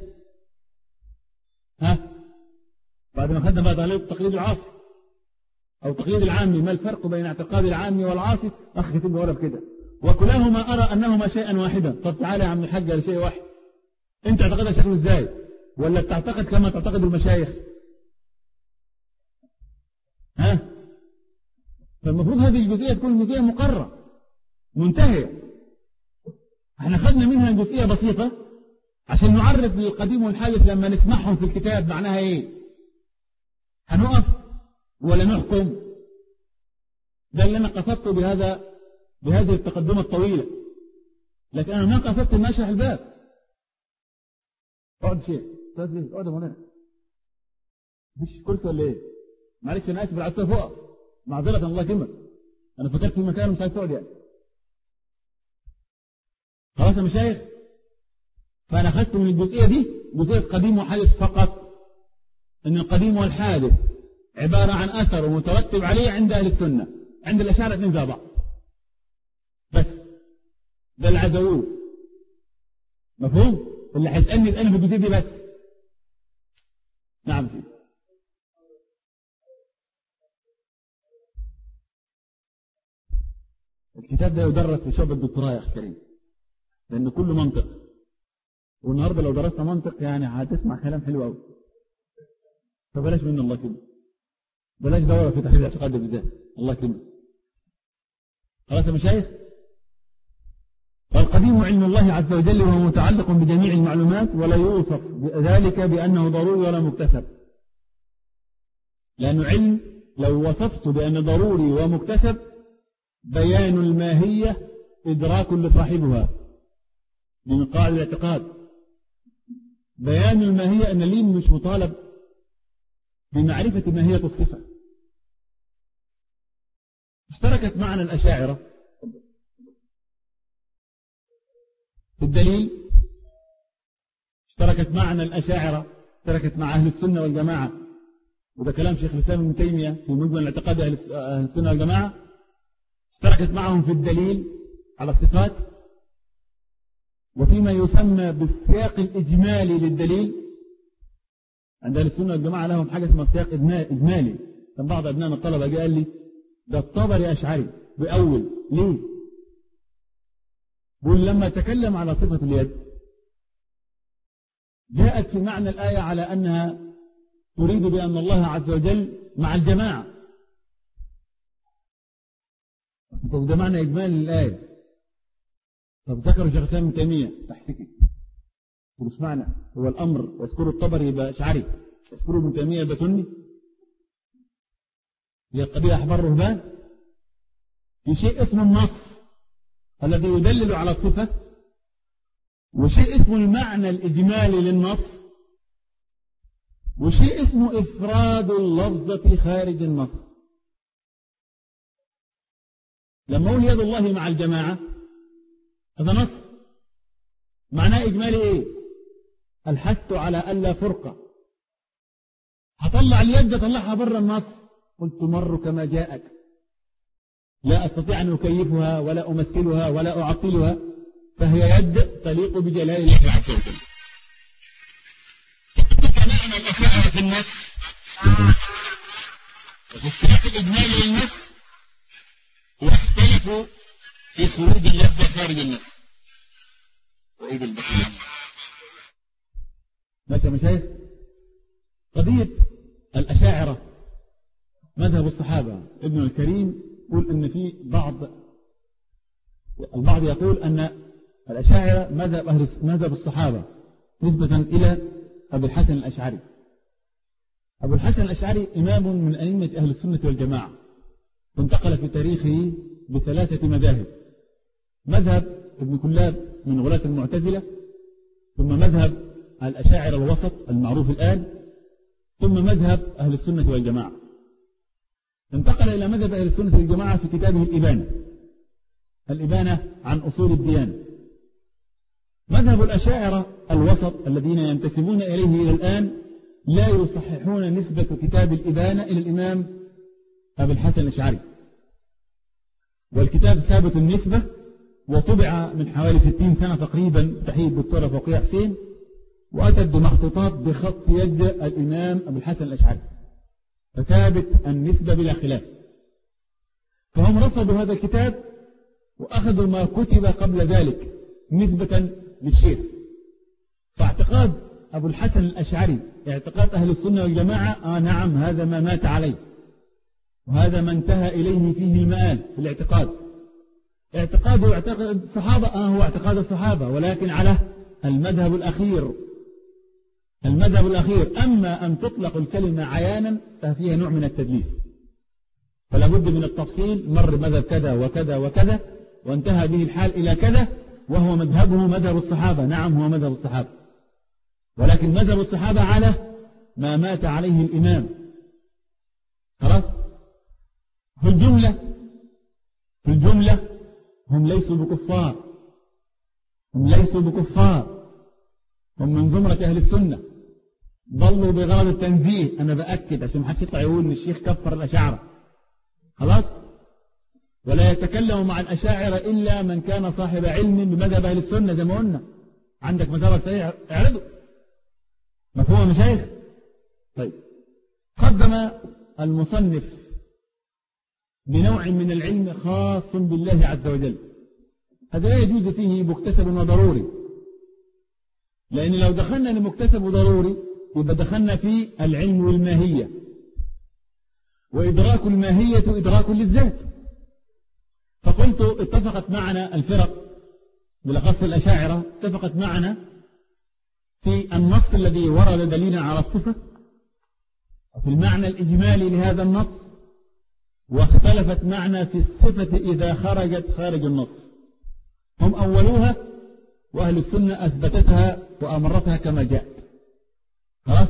ها؟ بعد ما خدنا بقى تقليد العاصي أو تقليد العامي، ما الفرق بين اعتقاد العامي والعاصي؟ أخي كتب ورا بكده، وكلاهما أرى أنهما شيئا واحدا. طب تعالى يا عم الحاج لشيء واحد، أنت اعتقدها شكله إزاي؟ ولا بتعتقد كما تعتقد المشايخ؟ ها؟ فالمفروض هذه الجزئية تكون جزئية مقررة منتهية. احنا خدنا منها جزئية بسيطة عشان نعرف للقديم والحادث لما نسمعهم في الكتاب معناها ايه. هنقف ولا نحكم؟ ده اللي انا قصدته بهذا بهذه التقدمة الطويلة، لكن انا ما قصدت ان اشرح الباب. اقعد شيء استاذ ليه؟ اقعد يا مولانا، مفيش كرسي ولا ايه؟ معلش انا اسف العصا فوق، معذرة الله يكرمك، انا فكرت في مكان مش عايز تقعد يعني. خلاص يا مشايخ، فانا اخذت من الجزئيه دي جزئيه قديم وحادث فقط، ان القديم والحادث عباره عن اثر ومترتب عليه عند اهل السنه، عند الاشاعره اثنين زي بعض بس. ده اللي عايز اقوله، مفهوم؟ اللي هيسالني يسالني في الجزئيه دي بس. نعم سيدي. الكتاب ده يدرس في شعب الدكتوراه يا أخي كريم، لأنه كله منطق، والنهاردة لو درست منطق يعني هتسمع كلام حلو قوي. فبلاش من الله كده، بلاش دورة في تحرير الاعتقاد بالذات، الله كده. خلاص يا مشايخ؟ فالقديم علم الله عز وجل وهو متعلق بجميع المعلومات، ولا يوصف ذلك بأنه ضروري ولا مكتسب، لأنه علم لو وصفته بأنه ضروري ومكتسب بيان الماهية إدراك لصاحبها من قاعدة الاعتقاد. بيان الماهية أن لي مش مطالب بمعرفة ماهية الصفة. اشتركت معنا الأشاعرة في الدليل، اشتركت معنا الأشاعرة اشتركت مع أهل السنة والجماعة، وده كلام شيخ الإسلام ابن تيمية في مجمل اعتقاد أهل السنة والجماعة. اشتركت معهم في الدليل على الصفات، وفيما يسمى بالسياق الإجمالي للدليل. عند أهل السنة والجماعة لهم حاجة اسمها سياق إجمالي. كان بعض أبنائنا الطلبة جاء قال لي ده الطبري أشعري بأول ليه؟ بقول لما تكلم على صفة اليد جاءت في معنى الآية على أنها تريد بأن الله عز وجل مع الجماعة. طب ده معنى إجمالي للآية. طب ذكروا شيخ الإسلام ابن تيمية تحتكي، مش معنى هو الأمر واذكروا الطبري يبقى أشعري، واذكروا ابن تيمية يبقى سني. هي القضية أحبار رهبان في شيء اسمه النص الذي يدلل على الصفة، وشيء اسمه المعنى الإجمالي للنص، وشيء اسمه إفراد اللفظة خارج النص. لما أقول يد الله مع الجماعة هذا نص، معناه إجمالي إيه؟ الحث على ألا فرقة. هطلع اليد طلعها بره النص، قلت مر كما جاءت، لا أستطيع أن أكيفها ولا أمثلها ولا أعطلها، فهي يد تليق بجلال الله عز وجل. معنى الأشاعرة في النص وفي السياق الإجمالي للنص، واختلفوا في خروج اللفظ خارج النص. وإذا البحث ماشي يا مشايخ. قضية الأشاعرة مذهب الصحابة. ابن الكريم يقول أن في بعض البعض يقول أن الأشاعرة مذهب أهل مذهب الصحابة نسبة إلى أبو الحسن الأشعري. أبو الحسن الأشعري إمام من أئمة أهل السنة والجماعة، انتقل في تاريخه بثلاثة مذاهب: مذهب ابن كلاب من غلاة المعتزلة، ثم مذهب الأشاعرة الوسط المعروف الآن، ثم مذهب أهل السنة والجماعة. انتقل إلى مذهب أهل السنة والجماعة في كتابه الإبانة، الإبانة عن أصول الديانة. مذهب الأشاعرة الوسط الذين ينتسبون إليه إلى الآن لا يصححون نسبة كتاب الإبانة إلى الإمام أبي الحسن الأشعري، والكتاب ثابت النسبة وطبع من حوالي ستين سنة تقريبا تحية الدكتورة فوقية حسين، وأتت بمخطوطات بخط يد الإمام أبي الحسن الأشعري، فثابت النسبة بلا خلاف. فهم رفضوا هذا الكتاب وأخذوا ما كتب قبل ذلك نسبة للشيخ. فاعتقاد أبو الحسن الأشعري اعتقاد أهل السنة والجماعة آه نعم هذا ما مات عليه، وهذا ما انتهى إليه فيه المآل في الاعتقاد. اعتقاده اعتقاد الصحابة آه هو اعتقاد الصحابة، ولكن على المذهب الأخير المذهب الأخير. أما أن تطلق الكلمة عيانا ففيها نوع من التدليس، فلا بد من التفصيل. مر مذهب كذا وكذا وكذا وانتهى به الحال إلى كذا، وهو مذهبه مذهب الصحابة. نعم هو مذهب الصحابة، ولكن مذهب الصحابة على ما مات عليه الإمام. خلاص. في الجملة في الجملة هم ليسوا بكفار، هم ليسوا بكفار هم من زمرة أهل السنة، ضلوا بغرض التنزيه. أنا بأكد عشان محدش يطلع يقول إن الشيخ كفر الأشاعرة. خلاص. ولا يتكلم مع الأشاعرة إلا من كان صاحب علم بمذهب أهل السنة. زي ما قلنا عندك مذهب صحيح اعرضه. مفهوم يا مشايخ؟ طيب. قدم المصنف بنوع من العلم خاص بالله عز وجل، هذا لا يجوز فيه مكتسب وضروري، لأن لو دخلنا لمكتسب وضروري يبقى دخلنا في العلم والماهية، وإدراك الماهية إدراك للذات. فقلت اتفقت معنا الفرق بالأخص الأشاعرة اتفقت معنا في النص الذي ورد دليلا على الصفة وفي المعنى الإجمالي لهذا النص، واختلفت معنا في الصفة إذا خرجت خارج النص. هم أولوها وأهل السنة أثبتتها وأمرتها كما جاءت. خلاص.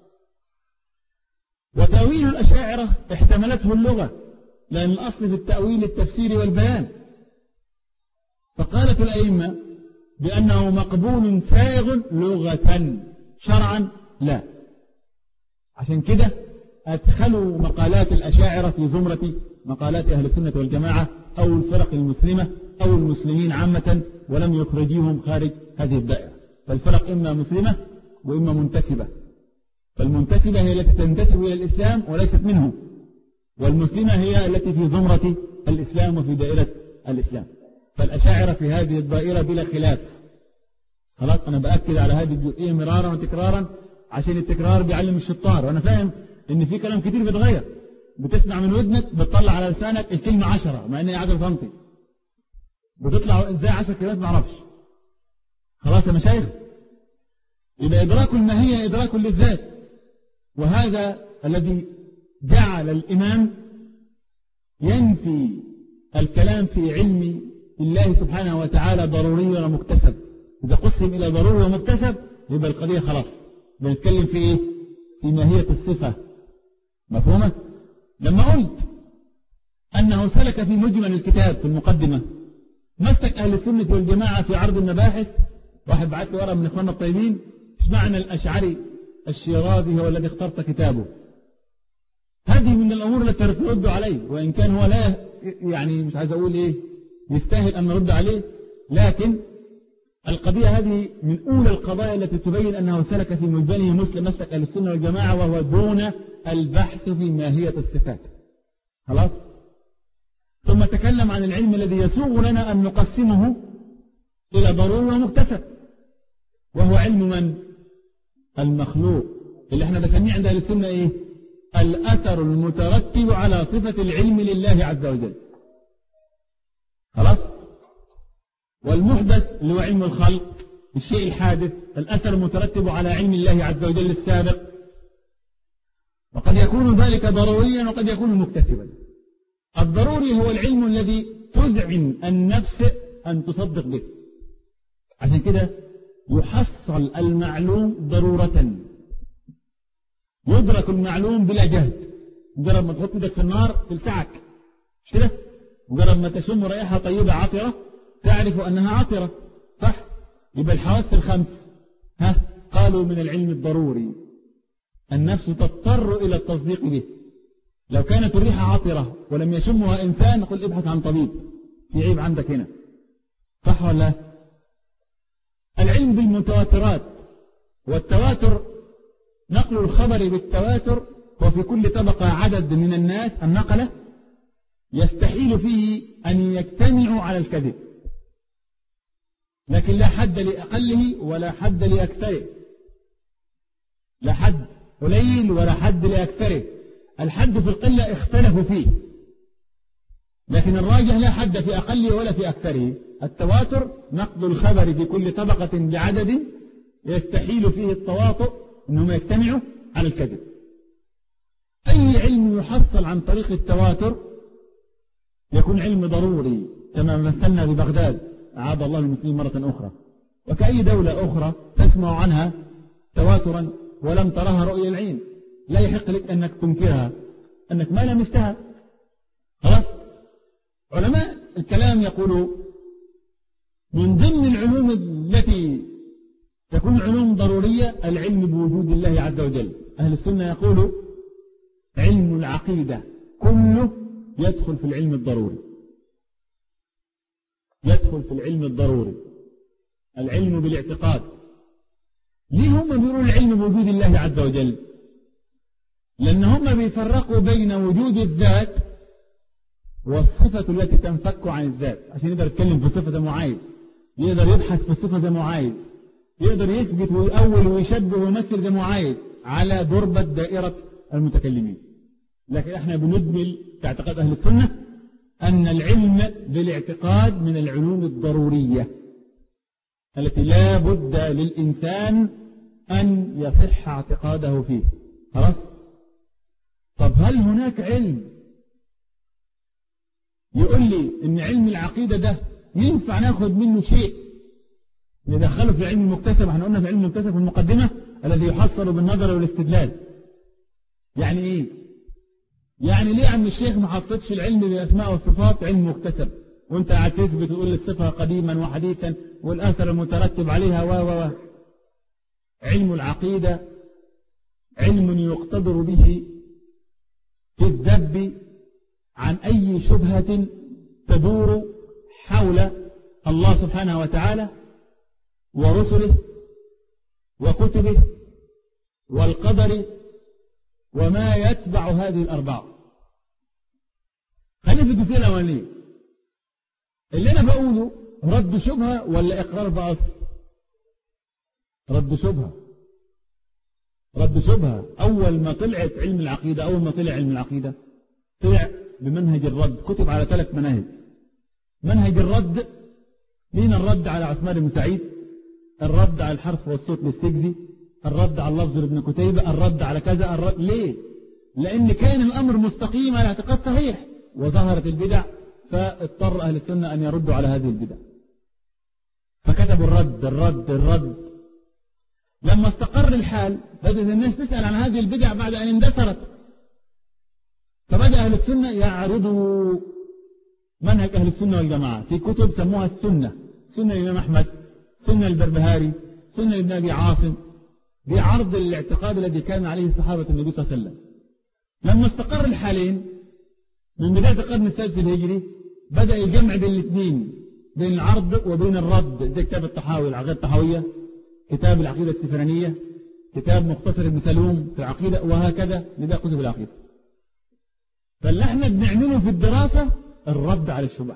وتأويل الأشاعرة احتملته اللغة، لأن الأصل في التأويل التفسير والبيان. فقالت الأئمة بأنه مقبول سائغ لغة، شرعا لا. عشان كده أدخلوا مقالات الأشاعرة في زمرة مقالات أهل السنة والجماعة أو الفرق المسلمة أو المسلمين عامة، ولم يخرجيهم خارج هذه الدائرة. فالفرق إما مسلمة وإما منتسبة، فالمنتسبة هي التي تنتسب إلى الإسلام وليست منه، والمسلمة هي التي في زمرة الإسلام وفي دائرة الإسلام. فالأشاعرة في هذه الدائرة بلا خلاف. خلاص. أنا بأكد على هذه الجزئية مرارا وتكرارا عشان التكرار بيعلم الشطار، وأنا فاهم إن في كلام كتير بيتغير، بتسمع من ودنك بتطلع على لسانك الكلمة عشرة مع إنها عشرة سنتي، بتطلع إزاي عشر كلمات ما أعرفش. خلاص يا مشايخ. يبقى إدراك الماهية إدراك للذات، وهذا الذي جعل الإمام ينفي الكلام في علم الله سبحانه وتعالى ضروري ومكتسب. إذا قسم إلى ضروري ومكتسب يبقى القضية خلاص بنتكلم في إيه؟ في ماهية الصفة. مفهومة؟ لما قلت أنه سلك في مجمل الكتاب في المقدمة مسلك أهل السنة والجماعة في عرض المباحث، واحد بعت لي ورقة من إخواننا الطيبين، ايش معنى الأشعري الشيرازي هو الذي اخترت كتابه؟ هذه من الأمور التي ترد عليه، وإن كان هو لا يعني مش عايز أقول إيه يستاهل أن نرد عليه، لكن القضية هذه من أولى القضايا التي تبين أنه سلك في مجبنه مسلم مسلك أهل السنة والجماعة، وهو دون البحث في ماهية الصفات. خلاص. ثم تكلم عن العلم الذي يسوغ لنا أن نقسمه إلى ضروري ومكتسب، وهو علم من؟ المخلوق، اللي احنا بنسميه عند أهل السنة إيه؟ الأثر المترتب على صفة العلم لله عز وجل. خلاص. والمحدث اللي هو علم الخلق، الشيء الحادث، الأثر المترتب على علم الله عز وجل السابق، وقد يكون ذلك ضروريا وقد يكون مكتسبا. الضروري هو العلم الذي تذعن النفس أن تصدق به، عشان كده يحصل المعلوم ضرورة، يدرك المعلوم بلا جهد. مجرد ما تحط يدك في النار تلسعك، مش كده؟ مجرد ما تشم رائحة طيبة عطرة تعرف أنها عطرة، صح؟ يبقى الحواس الخمس ها قالوا من العلم الضروري. النفس تضطر إلى التصديق به. لو كانت الريحة عطرة ولم يشمها إنسان نقول ابحث عن طبيب، في عيب عندك هنا، صح ولا؟ العلم بالمتواترات، والتواتر نقل الخبر بالتواتر، وفي كل طبقة عدد من الناس النقلة يستحيل فيه أن يجتمعوا على الكذب، لكن لا حد لأقله ولا حد لأكثره، لا حد قليل ولا حد لأكثره. الحد في القلة اختلفوا فيه، لكن الراجح لا حد في أقله ولا في أكثره. التواتر نقل الخبر في كل طبقة بعدد يستحيل فيه التواطؤ أنهم يجتمعوا على الكذب. أي علم يحصل عن طريق التواتر يكون علم ضروري، كما مثلنا ببغداد أعاد الله المسلمين مرة أخرى، وكأي دولة أخرى تسمع عنها تواترا ولم ترها رؤية العين، لا يحق لك أنك تنكرها، أنك ما لمستها. خلاص. علماء الكلام يقولوا من ضمن العلوم التي تكون علوم ضرورية العلم بوجود الله عز وجل. أهل السنة يقولوا علم العقيدة كله يدخل في العلم الضروري، يدخل في العلم الضروري. العلم بالاعتقاد. ليه هم بيقولوا العلم بوجود الله عز وجل؟ لأن هم بيفرقوا بين وجود الذات والصفة التي تنفك عن الذات، عشان يقدر يتكلم في صفة معايز، يقدر يبحث في صفة معايز، يقدر يثبت ويأول ويشبه ويمثل معايز على ضربة دائرة المتكلمين. لكن احنا بندمل في اعتقاد أهل السنة أن العلم بالاعتقاد من العلوم الضرورية التي لا بد للإنسان أن يصح اعتقاده فيه. خلاص. طب هل هناك علم يقول لي إن علم العقيدة ده ينفع ناخد منه شيء ندخله في علم المكتسب؟ احنا قلنا في علم المكتسب في المقدمة الذي يحصل بالنظر والاستدلال. يعني ايه؟ يعني ليه عم الشيخ ما حطتش العلم بالاسماء والصفات علم مكتسب، وانت قاعد تثبت وتقول الصفة قديما وحديثا والاثر المترتب عليها و و علم العقيدة علم يقتدر به في الذب عن أي شبهة تدور حول الله سبحانه وتعالى ورسله وكتبه والقدر وما يتبع هذه الأربعة. خلينا في الجزئية الأولانية. اللي أنا بقوله رد شبهة ولا إقرار بأصل؟ رد شبهة. رد شبهة. أول ما طلعت علم العقيدة أول ما طلع علم العقيدة طلع بمنهج الرد، كتب على ثلاث مناهج. منهج الرد، لين الرد على عثمان بن سعيد، الرد على الحرف والصوت للسجزي، الرد على اللفظ لابن كتيبة، الرد على كذا الرد. ليه؟ لأن كان الأمر مستقيم على اعتقاد صحيح وظهرت البدع، فاضطر أهل السنة أن يردوا على هذه البدع، فكتبوا الرد الرد الرد. لما استقر الحال بدأت الناس تسأل عن هذه البدع بعد أن اندثرت، فبدأ أهل السنة يعرضوا منهج أهل السنة والجماعة في كتب سموها السنة، سنة الإمام أحمد، سنة البربهاري، سنة ابن أبي عاصم، بعرض الاعتقاد الذي كان عليه صحابة النبي صلى الله عليه وسلم. لما استقر الحالين من بداية القرن السادس الهجري بدأ الجمع بين الاثنين، بين العرض وبين الرد، زي كتاب الطحاوي العقيدة الطحاوية، كتاب العقيدة السفرانية، كتاب مختصر ابن سلوم في العقيدة، وهكذا لذا كتب العقيدة. فاللي احنا بنعمله في الدراسة الرد على الشبه،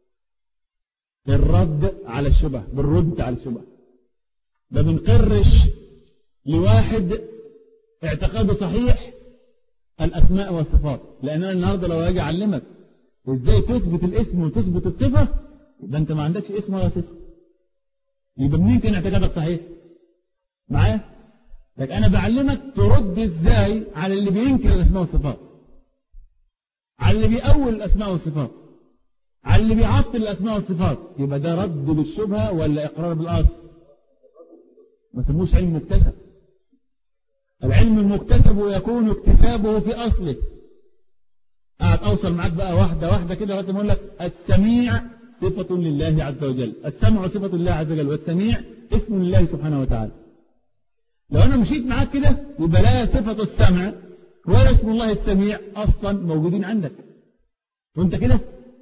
الرد على الشبه، بالرد على الشبه. ما بنقرش لواحد اعتقاده صحيح الأسماء والصفات، لأن أنا النهاردة لو أجي أعلمك إزاي تثبت الاسم وتثبت الصفة، يبقى أنت ما عندكش اسم ولا صفة، يبقى منين كان اعتقادك صحيح معايا؟ لكن أنا بعلمك ترد إزاي على اللي بينكر الأسماء والصفات، على اللي بيأول الأسماء والصفات، على اللي بيعطل الأسماء والصفات. يبقى ده رد بالشبهة ولا إقرار بالأصل؟ ما سموش علم مكتسب. العلم المكتسب يكون اكتسابه في أصله. قاعد أوصل معاك بقى واحدة واحدة كده لغاية ما أقول لك السميع صفة لله عز وجل، السمع صفة لله عز وجل، والسميع اسم لله سبحانه وتعالى. لو أنا مشيت معاك كده يبقى لا صفة السمع ولا اسم الله السميع أصلا موجودين عندك، وأنت كده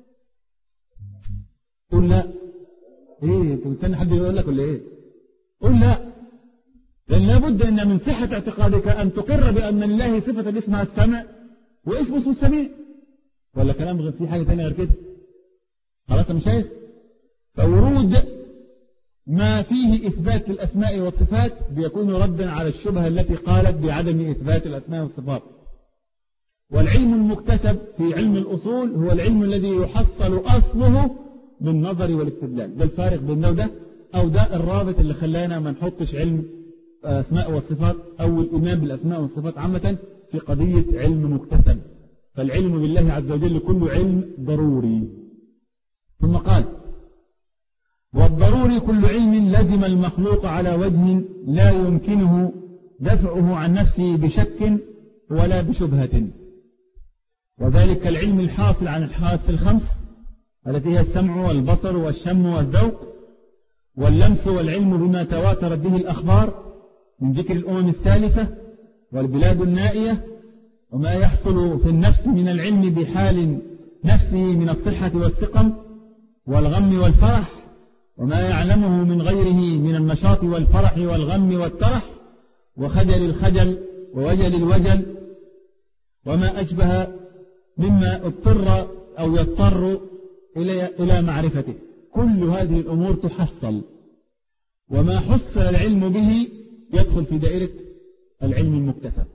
قول لا. إيه أنت مستني حد يقول لك ولا إيه؟ قول لا، لأن لابد أن من صحة اعتقادك أن تقر بأن لله صفة اسمها السمع واسمه اسمه السميع، ولا كلام غير في حاجة تانية غير كده؟ خلاص مش شايف؟ فورود ما فيه إثبات الأسماء والصفات بيكون ردا على الشبهة التي قالت بعدم إثبات الأسماء والصفات. والعلم المكتسب في علم الأصول هو العلم الذي يحصل أصله بالنظر والاستدلال. ده الفارق بين ده وده، أو ده الرابط اللي خلانا ما نحطش علم أسماء والصفات أو الإيمان بالأسماء والصفات عامة في قضية علم مكتسب. فالعلم بالله عز وجل كله علم ضروري. ثم قال والضروري كل علم لزم المخلوق على وجه لا يمكنه دفعه عن نفسه بشك ولا بشبهة، وذلك العلم الحاصل عن الحواس الخمس التي هي السمع والبصر والشم والذوق واللمس، والعلم بما تواترت به الأخبار من ذكر الأمم السالفة والبلاد النائية، وما يحصل في النفس من العلم بحال نفسه من الصحة والسقم والغم والفرح، وما يعلمه من غيره من النشاط والفرح والغم والترح وخجل الخجل ووجل الوجل، وما أشبه مما اضطر أو يضطر إلى معرفته. كل هذه الأمور تحصل، وما حصل العلم به يدخل في دائرة العلم المكتسب.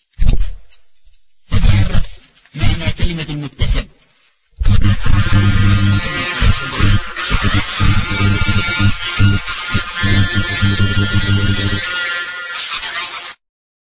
تتعرف معنى كلمة المكتسب.